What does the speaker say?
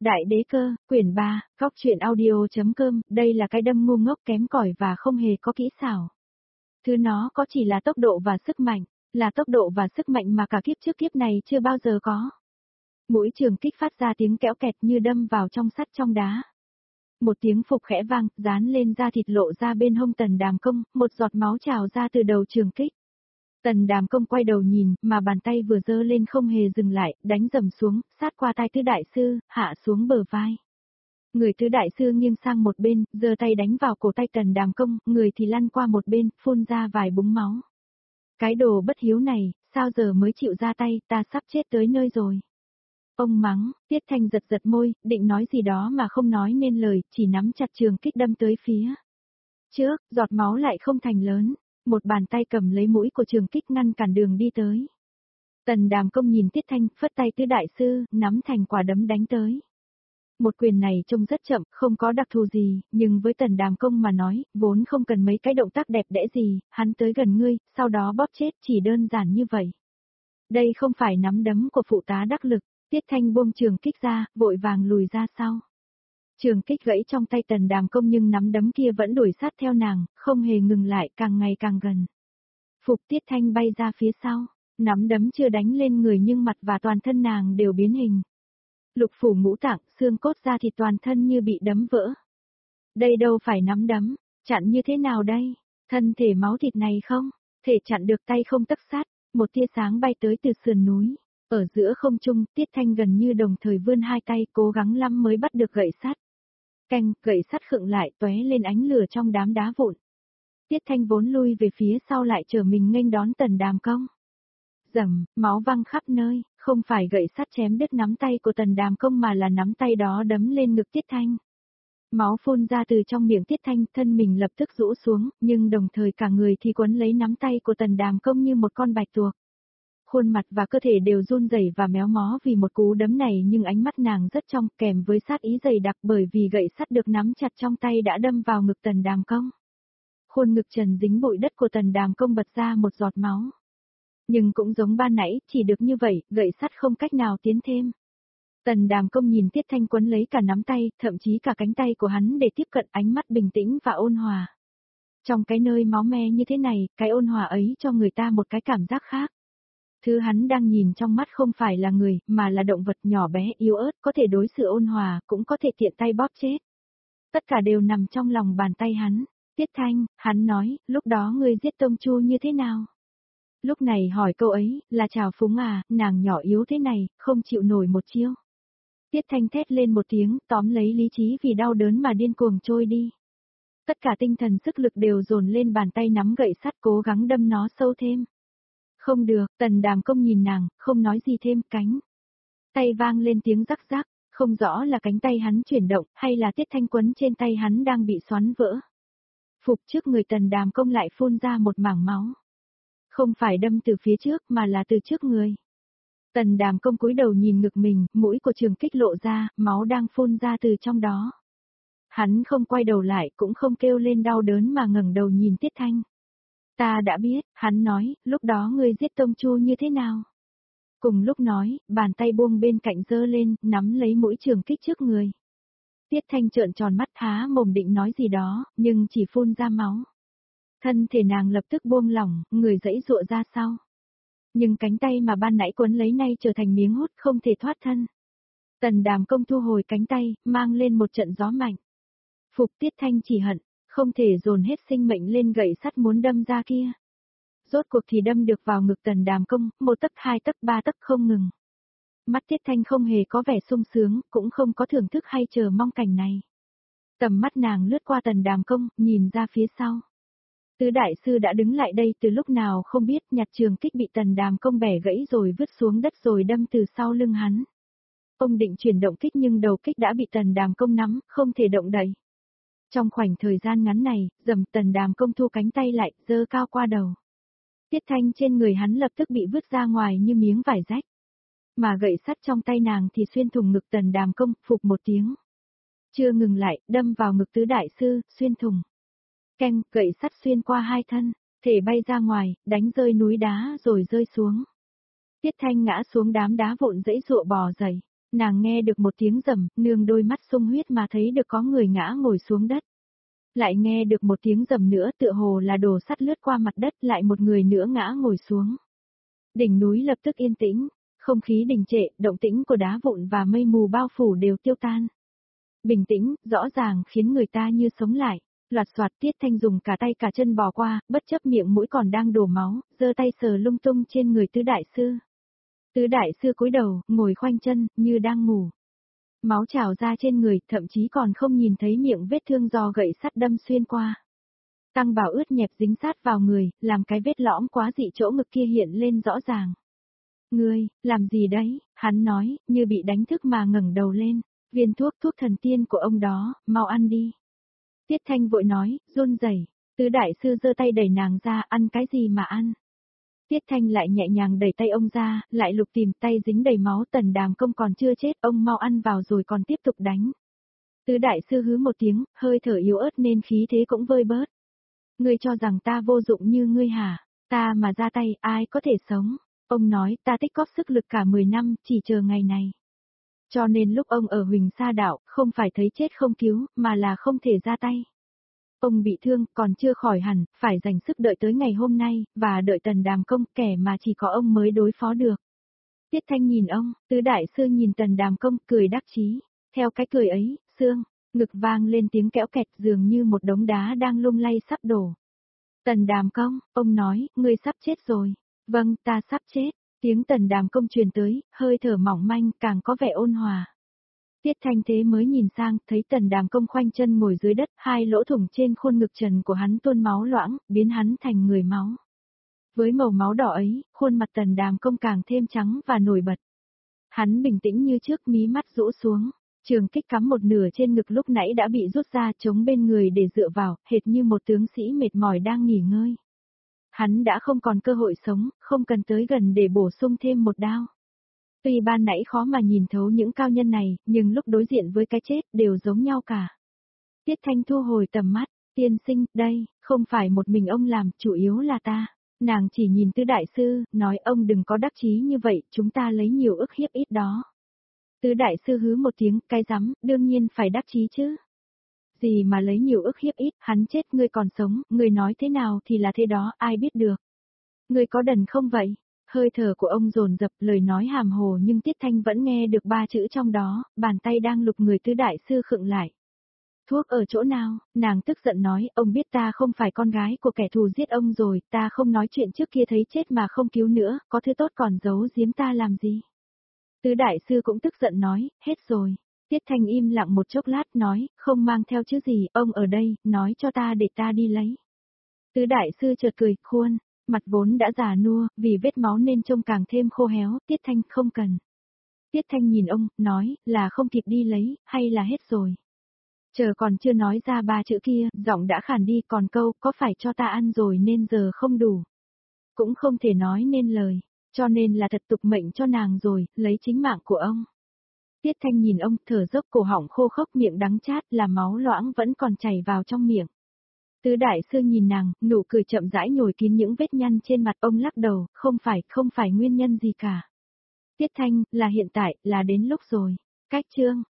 Đại đế cơ, quyển 3, góc truyện audio.com, đây là cái đâm ngu ngốc kém cỏi và không hề có kỹ xảo. Thứ nó có chỉ là tốc độ và sức mạnh, là tốc độ và sức mạnh mà cả kiếp trước kiếp này chưa bao giờ có. Mũi trường kích phát ra tiếng kẽo kẹt như đâm vào trong sắt trong đá. Một tiếng phục khẽ vang, dán lên da thịt lộ ra bên hông Tần Đàm Công, một giọt máu trào ra từ đầu trường kích. Tần Đàm Công quay đầu nhìn, mà bàn tay vừa giơ lên không hề dừng lại, đánh dầm xuống, sát qua tai Tứ Đại Sư, hạ xuống bờ vai. Người Tứ Đại Sư nghiêng sang một bên, giơ tay đánh vào cổ tay Tần Đàm Công, người thì lăn qua một bên, phun ra vài búng máu. Cái đồ bất hiếu này, sao giờ mới chịu ra tay, ta sắp chết tới nơi rồi. Ông mắng, Tiết Thanh giật giật môi, định nói gì đó mà không nói nên lời, chỉ nắm chặt trường kích đâm tới phía trước, giọt máu lại không thành lớn. Một bàn tay cầm lấy mũi của trường kích ngăn cản đường đi tới. Tần Đàm Công nhìn Tiết Thanh, phất tay Tứ Đại Sư, nắm thành quả đấm đánh tới. Một quyền này trông rất chậm, không có đặc thù gì, nhưng với Tần Đàm Công mà nói, vốn không cần mấy cái động tác đẹp đẽ gì, hắn tới gần ngươi, sau đó bóp chết, chỉ đơn giản như vậy. Đây không phải nắm đấm của phụ tá đắc lực, Tiết Thanh buông trường kích ra, vội vàng lùi ra sau. Trường kích gãy trong tay Tần Đàm Công nhưng nắm đấm kia vẫn đuổi sát theo nàng, không hề ngừng lại, càng ngày càng gần. Phục Tiết Thanh bay ra phía sau, nắm đấm chưa đánh lên người nhưng mặt và toàn thân nàng đều biến hình. Lục phủ ngũ tạng, xương cốt da thịt toàn thân như bị đấm vỡ. Đây đâu phải nắm đấm, chặn như thế nào đây? Thân thể máu thịt này không? Thể chặn được tay không tấc sát, một tia sáng bay tới từ sườn núi. Ở giữa không trung, Tiết Thanh gần như đồng thời vươn hai tay cố gắng lắm mới bắt được gậy sắt. Canh, gậy sắt khựng lại tóe lên ánh lửa trong đám đá vụn. Tiết Thanh vốn lui về phía sau lại trở mình nghênh đón Tần Đàm Công. Rầm, máu văng khắp nơi, không phải gậy sắt chém đứt nắm tay của Tần Đàm Công mà là nắm tay đó đấm lên ngực Tiết Thanh. Máu phun ra từ trong miệng Tiết Thanh, thân mình lập tức rũ xuống, nhưng đồng thời cả người thì quấn lấy nắm tay của Tần Đàm Công như một con bạch tuộc. Khuôn mặt và cơ thể đều run rẩy và méo mó vì một cú đấm này nhưng ánh mắt nàng rất trong kèm với sát ý dày đặc bởi vì gậy sắt được nắm chặt trong tay đã đâm vào ngực Tần Đàm Công. Khuôn ngực trần dính bụi đất của Tần Đàm Công bật ra một giọt máu. Nhưng cũng giống ban nãy, chỉ được như vậy, gậy sắt không cách nào tiến thêm. Tần Đàm Công nhìn Tiết Thanh quấn lấy cả nắm tay, thậm chí cả cánh tay của hắn để tiếp cận, ánh mắt bình tĩnh và ôn hòa. Trong cái nơi máu me như thế này, cái ôn hòa ấy cho người ta một cái cảm giác khác. Thứ hắn đang nhìn trong mắt không phải là người, mà là động vật nhỏ bé yếu ớt, có thể đối xử ôn hòa, cũng có thể tiện tay bóp chết. Tất cả đều nằm trong lòng bàn tay hắn. Tiết Thanh, hắn nói, lúc đó ngươi giết Tông Chu như thế nào? Lúc này hỏi câu ấy, là trào phúng à, nàng nhỏ yếu thế này, không chịu nổi một chiêu. Tiết Thanh thét lên một tiếng, tóm lấy lý trí vì đau đớn mà điên cuồng trôi đi. Tất cả tinh thần sức lực đều dồn lên bàn tay nắm gậy sắt cố gắng đâm nó sâu thêm. Không được, Tần Đàm Công nhìn nàng, không nói gì thêm, cánh tay vang lên tiếng rắc rắc, không rõ là cánh tay hắn chuyển động, hay là Tiết Thanh quấn trên tay hắn đang bị xoắn vỡ. Phục trước người Tần Đàm Công lại phun ra một mảng máu. Không phải đâm từ phía trước mà là từ trước người. Tần Đàm Công cúi đầu nhìn ngực mình, mũi của trường kích lộ ra, máu đang phun ra từ trong đó. Hắn không quay đầu lại cũng không kêu lên đau đớn mà ngẩng đầu nhìn Tiết Thanh. Ta đã biết, hắn nói, lúc đó ngươi giết Tông Chu như thế nào? Cùng lúc nói, bàn tay buông bên cạnh giơ lên, nắm lấy mũi trường kích trước người. Tiết Thanh trợn tròn mắt há mồm định nói gì đó, nhưng chỉ phun ra máu. Thân thể nàng lập tức buông lỏng, người giãy giụa ra sau. Nhưng cánh tay mà ban nãy quấn lấy nay trở thành miếng hút không thể thoát thân. Tần Đàm Công thu hồi cánh tay, mang lên một trận gió mạnh. Phục Tiết Thanh chỉ hận, không thể dồn hết sinh mệnh lên gậy sắt muốn đâm ra kia. Rốt cuộc thì đâm được vào ngực Tần Đàm Công, 1 tấc 2 tấc 3 tấc không ngừng. Mắt Tiết Thanh không hề có vẻ sung sướng, cũng không có thưởng thức hay chờ mong cảnh này. Tầm mắt nàng lướt qua Tần Đàm Công, nhìn ra phía sau. Tứ Đại Sư đã đứng lại đây từ lúc nào không biết, nhặt trường kích bị Tần Đàm Công bẻ gãy rồi vứt xuống đất rồi đâm từ sau lưng hắn. Ông định chuyển động kích nhưng đầu kích đã bị Tần Đàm Công nắm, không thể động đậy. Trong khoảnh thời gian ngắn này, Tần Đàm Công thu cánh tay lại, giơ cao qua đầu. Tiết Thanh trên người hắn lập tức bị vứt ra ngoài như miếng vải rách. Mà gậy sắt trong tay nàng thì xuyên thủng ngực Tần Đàm Công, phục một tiếng. Chưa ngừng lại, đâm vào ngực Tứ Đại Sư, xuyên thủng. Keng, gậy sắt xuyên qua hai thân, thể bay ra ngoài, đánh rơi núi đá rồi rơi xuống. Tiết Thanh ngã xuống đám đá vụn giãy giụa bò dậy. Nàng nghe được một tiếng rầm, nương đôi mắt sung huyết mà thấy được có người ngã ngồi xuống đất. Lại nghe được một tiếng rầm nữa tựa hồ là đồ sắt lướt qua mặt đất, lại một người nữa ngã ngồi xuống. Đỉnh núi lập tức yên tĩnh, không khí đình trệ, động tĩnh của đá vụn và mây mù bao phủ đều tiêu tan. Bình tĩnh, rõ ràng khiến người ta như sống lại. Loạt soạt Tiết Thanh dùng cả tay cả chân bò qua, bất chấp miệng mũi còn đang đổ máu, giơ tay sờ lung tung trên người tứ đại sư. Tứ đại sư cúi đầu, ngồi khoanh chân, như đang ngủ. Máu trào ra trên người, thậm chí còn không nhìn thấy miệng vết thương do gậy sắt đâm xuyên qua. Tăng bào ướt nhẹp dính sát vào người, làm cái vết lõm quá dị chỗ ngực kia hiện lên rõ ràng. Ngươi, làm gì đấy? Hắn nói, như bị đánh thức mà ngẩng đầu lên. Viên thuốc thần tiên của ông đó, mau ăn đi. Tiết Thanh vội nói, run rẩy. Tứ đại sư giơ tay đẩy nàng ra, ăn cái gì mà ăn? Tiết Thanh lại nhẹ nhàng đẩy tay ông ra, lại lục tìm tay dính đầy máu. Tần Đàm Công còn chưa chết, ông mau ăn vào rồi còn tiếp tục đánh. Tứ đại sư hứ một tiếng, hơi thở yếu ớt nên khí thế cũng vơi bớt. Ngươi cho rằng ta vô dụng như ngươi hả? Ta mà ra tay, ai có thể sống? Ông nói, ta tích góp sức lực cả 10 năm, chỉ chờ ngày này. Cho nên lúc ông ở Huỳnh Sa Đạo, không phải thấy chết không cứu, mà là không thể ra tay. Ông bị thương, còn chưa khỏi hẳn, phải dành sức đợi tới ngày hôm nay, và đợi Tần Đàm Công, kẻ mà chỉ có ông mới đối phó được. Tiết Thanh nhìn ông, tứ đại sư nhìn Tần Đàm Công, cười đắc chí. Theo cái cười ấy, xương, ngực vang lên tiếng kẽo kẹt dường như một đống đá đang lung lay sắp đổ. Tần Đàm Công, ông nói, ngươi sắp chết rồi. Vâng, ta sắp chết. Tiếng Tần Đàm Công truyền tới, hơi thở mỏng manh, càng có vẻ ôn hòa. Tiết Thanh thế mới nhìn sang, thấy Tần Đàm Công khoanh chân ngồi dưới đất, hai lỗ thủng trên khuôn ngực trần của hắn tuôn máu loãng, biến hắn thành người máu. Với màu máu đỏ ấy, khuôn mặt Tần Đàm Công càng thêm trắng và nổi bật. Hắn bình tĩnh như trước, mí mắt rũ xuống. Trường kích cắm một nửa trên ngực lúc nãy đã bị rút ra, chống bên người để dựa vào, hệt như một tướng sĩ mệt mỏi đang nghỉ ngơi. Hắn đã không còn cơ hội sống, không cần tới gần để bổ sung thêm một đao. Tuy ban nãy khó mà nhìn thấu những cao nhân này, nhưng lúc đối diện với cái chết đều giống nhau cả. Tiết Thanh thu hồi tầm mắt, tiên sinh, đây, không phải một mình ông làm, chủ yếu là ta. Nàng chỉ nhìn Tứ đại sư, nói ông đừng có đắc chí như vậy, chúng ta lấy nhiều ức hiếp ít đó. Tứ đại sư hứ một tiếng, cái rắm, đương nhiên phải đắc chí chứ. Gì mà lấy nhiều ức hiếp ít, hắn chết ngươi còn sống, ngươi nói thế nào thì là thế đó, ai biết được. Ngươi có đần không vậy? Hơi thở của ông dồn dập, lời nói hàm hồ nhưng Tiết Thanh vẫn nghe được ba chữ trong đó, bàn tay đang lục người tứ đại sư khựng lại. Thuốc ở chỗ nào? Nàng tức giận nói, ông biết ta không phải con gái của kẻ thù giết ông rồi, ta không nói chuyện trước kia thấy chết mà không cứu nữa, có thứ tốt còn giấu giếm ta làm gì? Tứ đại sư cũng tức giận nói, hết rồi. Tiết Thanh im lặng một chốc lát nói, không mang theo chứ gì, ông ở đây, nói cho ta để ta đi lấy. Tứ đại sư chợt cười, khuôn, mặt vốn đã già nua, vì vết máu nên trông càng thêm khô héo, Tiết Thanh không cần. Tiết Thanh nhìn ông, nói, là không kịp đi lấy, hay là hết rồi. Chờ còn chưa nói ra ba chữ kia, giọng đã khàn đi, còn câu, có phải cho ta ăn rồi nên giờ không đủ. Cũng không thể nói nên lời, cho nên là thật tục mệnh cho nàng rồi, lấy chính mạng của ông. Tiết Thanh nhìn ông, thở dốc, cổ họng khô khốc, miệng đắng chát, là máu loãng vẫn còn chảy vào trong miệng. Tứ đại sư nhìn nàng, nụ cười chậm rãi nhồi kín những vết nhăn trên mặt, ông lắc đầu, không phải nguyên nhân gì cả. Tiết Thanh, là hiện tại, là đến lúc rồi. Cách chương